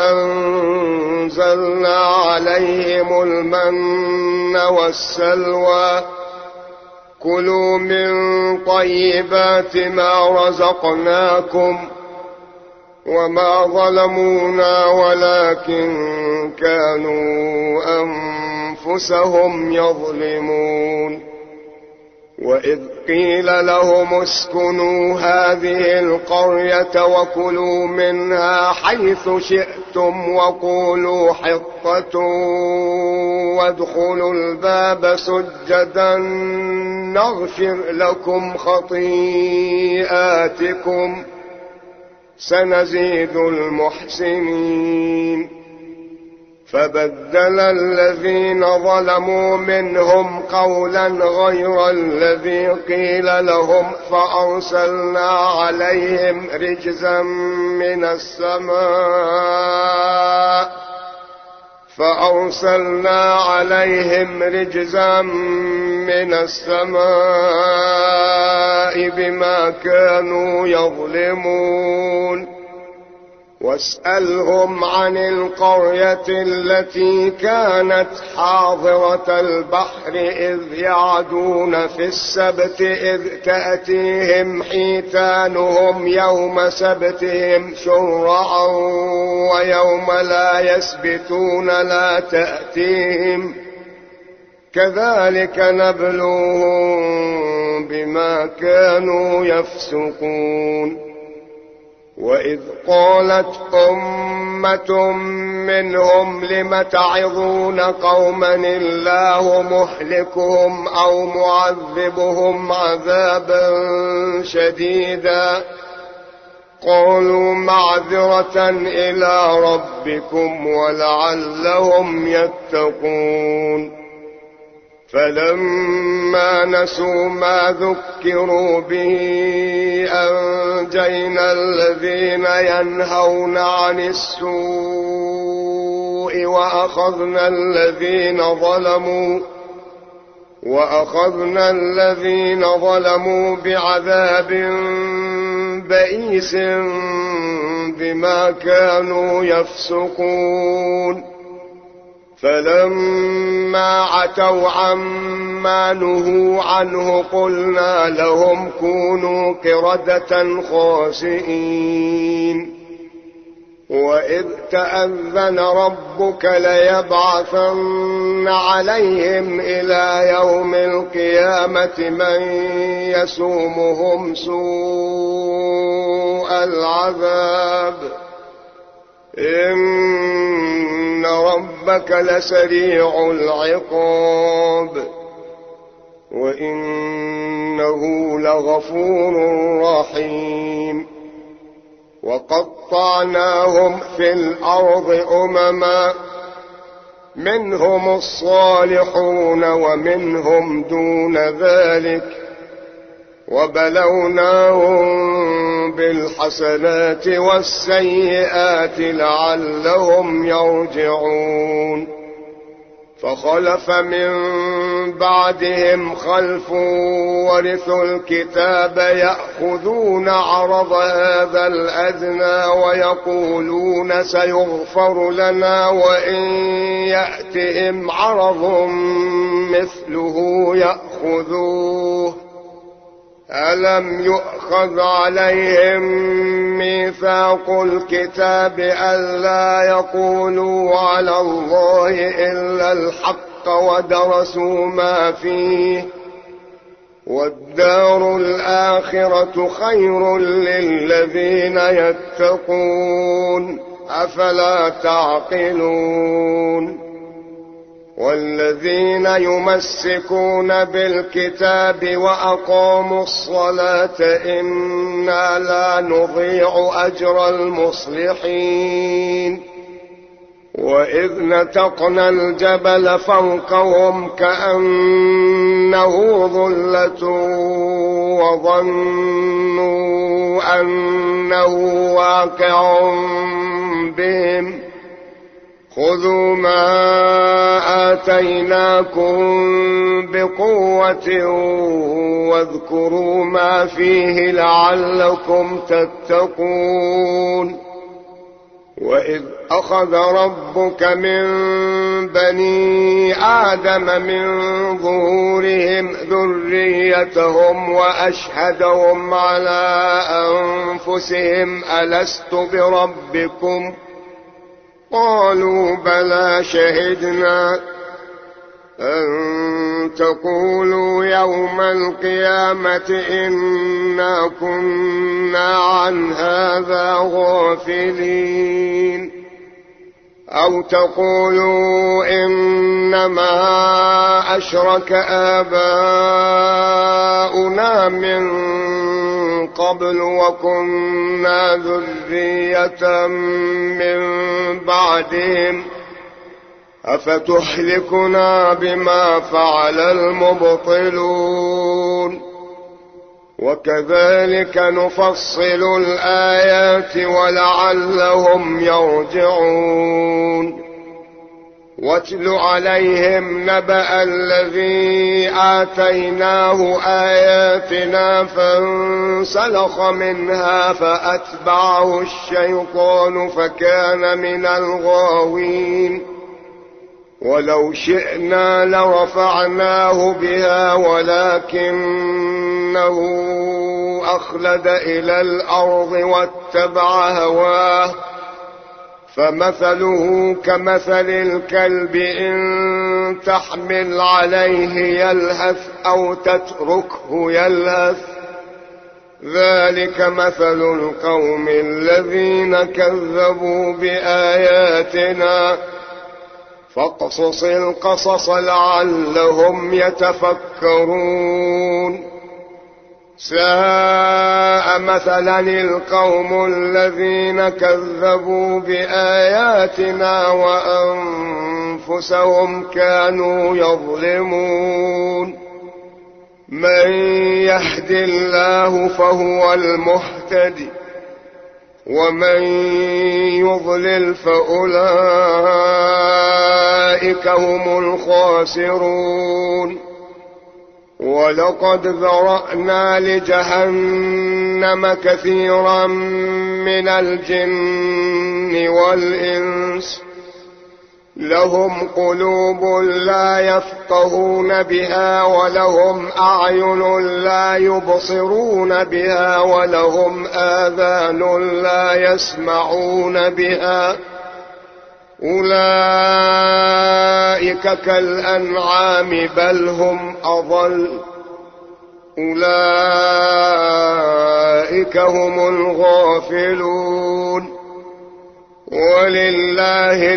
وأنزلنا عليهم المن والسلوى كلوا من طيبات ما رزقناكم وما ظلمونا ولكن كانوا أنفسهم يظلمون وإذ قيل لهم اسكنوا هذه القرية وكلوا منها حيث شئتم وقولوا حطة وادخلوا الباب سجدا نغفر لكم خطيئاتكم سنزيد المحسنين فبدل الذين ظلموا منهم قولا غير الذي قيل لهم فأرسلنا عليهم رجزا من السماء فأرسلنا عليهم رجزا من السماء بما كانوا يظلمون واسألهم عن القرية التي كانت حاضرة البحر إذ يعدون في السبت إذ تأتيهم حيتانهم يوم سبتهم شرعا ويوم لا يسبتون لا تأتيهم كذلك نبلوهم بما كانوا يفسقون وإذ قالت أمة منهم لم تعظون قوما الله مهلكهم أو معذبهم عذابا شديدا قالوا معذرة إلى ربكم ولعلهم يتقون فلما نسوا ما ذكروا به أنجينا الذين ينهون عن السوء وأخذنا الذين ظلموا وأخذنا الذين ظلموا بعذاب بئيس بما كانوا يفسقون فلما عتوا عما نهوا عنه قلنا لهم كونوا قردة خاسئين وإذ تأذن ربك ليبعثن عليهم إلى يوم القيامة من يسومهم سوء العذاب إن ربك لسريع العقاب وإنه لغفور رحيم وقطعناهم في الأرض أمما منهم الصالحون ومنهم دون ذلك وبلوناهم بالحسنات والسيئات لعلهم يرجعون فخلف من بعدهم خلف ورثوا الكتاب يأخذون عرض هذا الأدنى ويقولون سيغفر لنا وإن يأتهم عرض مثله يأخذوه ألم يؤخذ عليهم ميثاق الكتاب ألا يقولوا على الله إلا الحق ودرسوا ما فيه والدار الآخرة خير للذين يتقون أفلا تعقلون والذين يمسكون بالكتاب وأقاموا الصلاة إنا لا نضيع أجر المصلحين وإذ نتقنا الجبل فوقهم كأنه ظلة وظنوا أنه واقع بهم خذوا ما آتيناكم بقوة واذكروا ما فيه لعلكم تتقون وإذ أخذ ربك من بني آدم من ظهورهم ذريتهم وأشهدهم على أنفسهم ألست بربكم قالوا بلى شهدنا أن تقولوا يوم القيامة إنا كنا عن هذا غافلين أو تقولوا إنما أشرك آباؤنا من قبل وكنا ذرية من بعدهم أفتهلكنا بما فعل المبطلون وكذلك نفصل الآيات ولعلهم يرجعون واتل عليهم نبأ الذي آتيناه آياتنا فانسلخ منها فأتبعه الشيطان فكان من الغاوين. ولو شئنا لرفعناه بها ولكنه أخلد إلى الأرض واتبع هواه فمثله كمثل الكلب إن تحمل عليه يلهث أو تتركه يلهث ذلك مثل القوم الذين كذبوا بآياتنا فاقصص القصص لعلهم يتفكرون. ساء مثلا القوم الذين كذبوا بآياتنا وأنفسهم كانوا يظلمون. من يهد الله فهو المهتدي ومن يضلل فأولئك هم الخاسرون. ولقد ذرأنا لجهنم كثيرا من الجن والإنس لهم قلوب لا يفقهون بها ولهم أعين لا يبصرون بها ولهم آذان لا يسمعون بها أولئك كالأنعام بل هم أضل أولئك هم الغافلون. ولله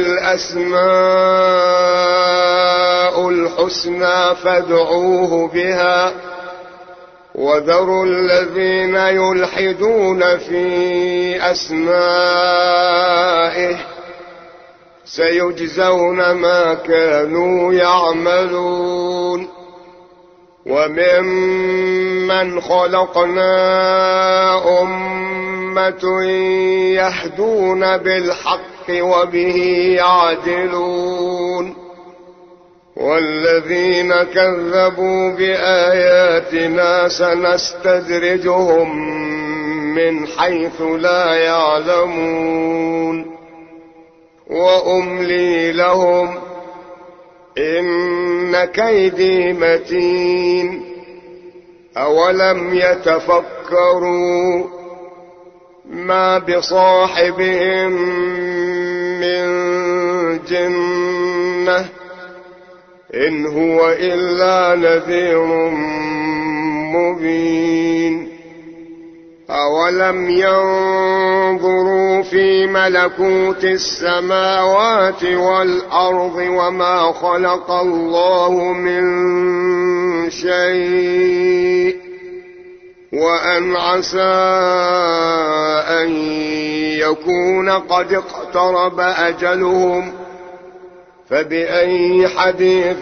الأسماء الحسنى فادعوه بها وذروا الذين يلحدون في أسمائه سيجزون ما كانوا يعملون. وممن خلقنا أمة يهدون بالحق وبه يعدلون. والذين كذبوا بآياتنا سنستدرجهم من حيث لا يعلمون وأملي لهم إن كيدي متين. أولم يتفكروا ما بصاحبهم من جنة إن هو إلا نذير مبين. أولم ينظروا في ملكوت السماوات والأرض وما خلق الله من شيء وأن عسى أن يكون قد اقترب أجلهم فبأي حديث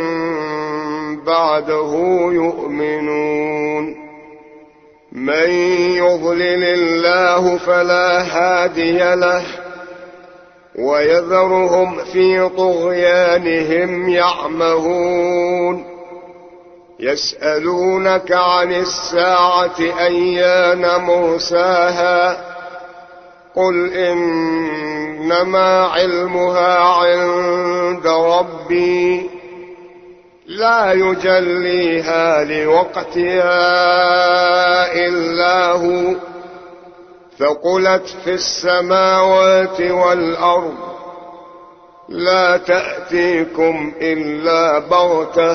بعده يؤمنون. من يضلل الله فلا هادي له ويذرهم في طغيانهم يعمهون. يسألونك عن الساعة أيان مرساها قل إنما علمها عند ربي لا يجليها لوقتها إلا هو ثقلت في السماوات والأرض لا تأتيكم إلا بغتة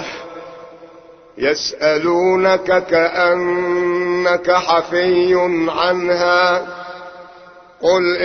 يسألونك كأنك حفي عنها قل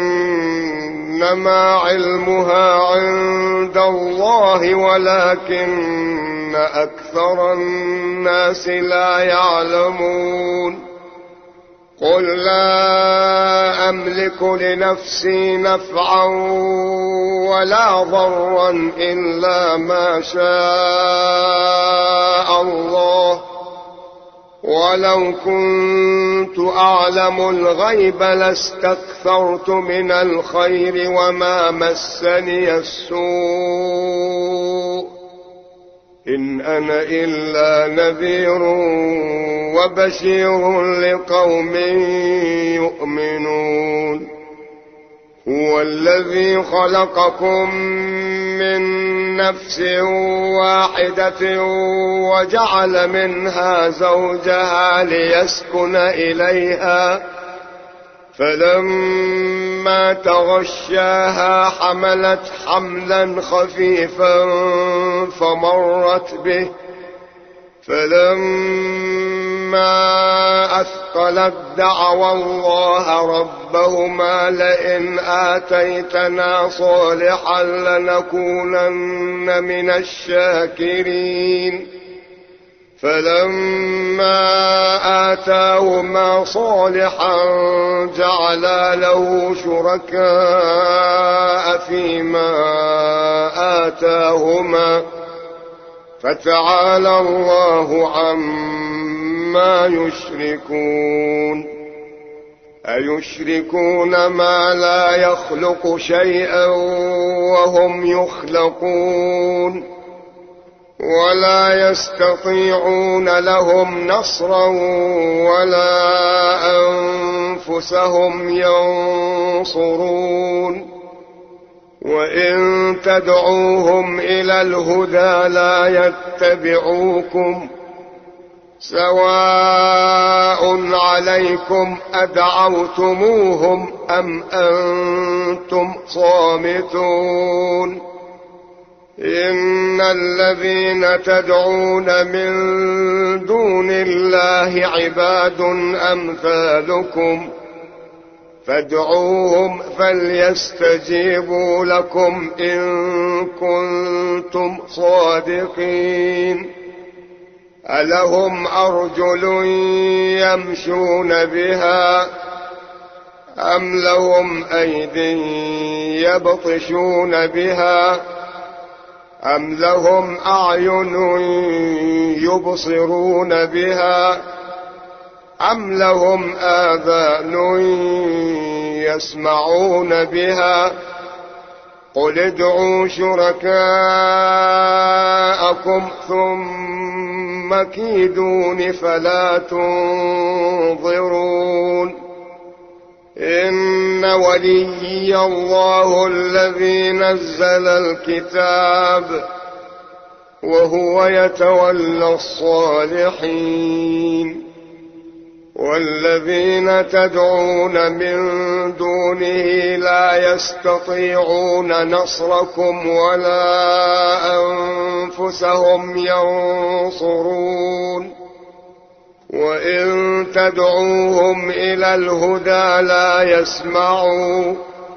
إنما علمها عند الله ولكن أكثر الناس لا يعلمون. قل لا أملك لنفسي نفعا ولا ضرا إلا ما شاء الله ولو كنت أعلم الغيب لاستكثرت من الخير وما مسني السوء إن أنا إلا نذير وبشير لقوم يؤمنون هو الذي خلقكم من نفس واحدة وجعل منها زوجها ليسكن إليها فلما تغشاها حملت حملا خفيفا فمرت به فلما أثقلت دعوا الله ربهما لئن آتيتنا صالحا لنكونن من الشاكرين فلما آتاهما صالحا جعلا له شركاء فيما آتاهما فتعالى الله عما يشركون أيشركون ما لا يخلق شيئا وهم يخلقون ولا يستطيعون لهم نصرا ولا أنفسهم ينصرون وإن تدعوهم إلى الهدى لا يتبعوكم سواء عليكم أدعوتموهم أم أنتم صامتون إن الذين تدعون من دون الله عباد أمثالكم فادعوهم فليستجيبوا لكم إن كنتم صادقين ألهم أرجل يمشون بها أم لهم أيد يبطشون بها أم لهم أعين يبصرون بها أم لهم آذان يسمعون بها قل ادعوا شركاءكم ثم كيدون فلا تنظرون إن وليي الله الذي نزل الكتاب وهو يتولى الصالحين والذين تدعون من دونه لا يستطيعون نصركم ولا أنفسهم ينصرون وإن تدعوهم إلى الهدى لا يسمعوا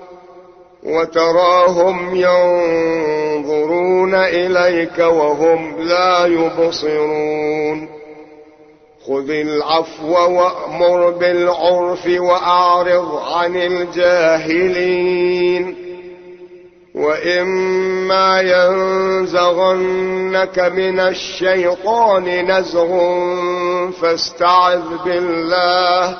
وتراهم ينظرون إليك وهم لا يبصرون خذ العفو وأمر بالعرف وأعرض عن الجاهلين وإما ينزغنك من الشيطان نزغ فاستعذ بالله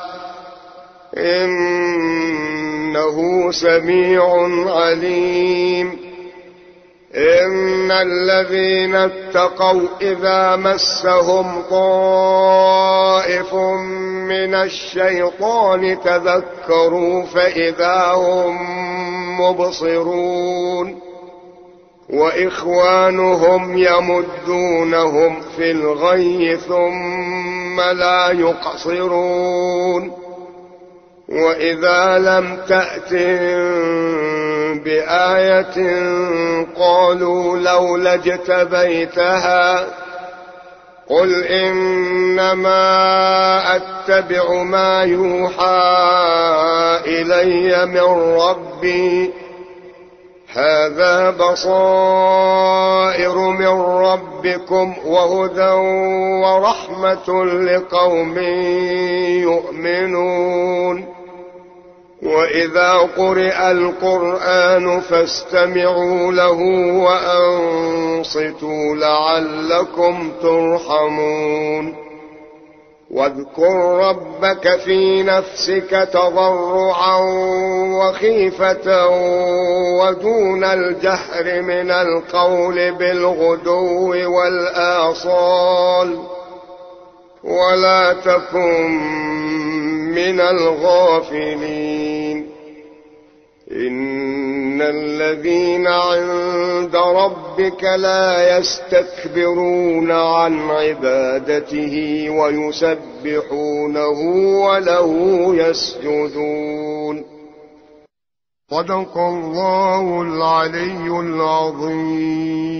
إنه سميع عليم إن الذين اتقوا إذا مسهم طائف من الشيطان تذكروا فإذا هم مبصرون وإخوانهم يمدونهم في الغي ثم لا يقصرون وإذا لم تأتهم بآية قالوا لولا اجتبيتها قل إنما أتبع ما يوحى إلي من ربي هذا بصائر من ربكم وهدى ورحمة لقوم يؤمنون وإذا قرئ القرآن فاستمعوا له وأنصتوا لعلكم ترحمون واذكر ربك في نفسك تضرعا وخيفة ودون الجهر من القول بالغدو والآصال ولا تكن من الغافلين إن الذين عند ربك لا يستكبرون عن عبادته ويسبحونه وله يسجدون. صدق الله العلي العظيم.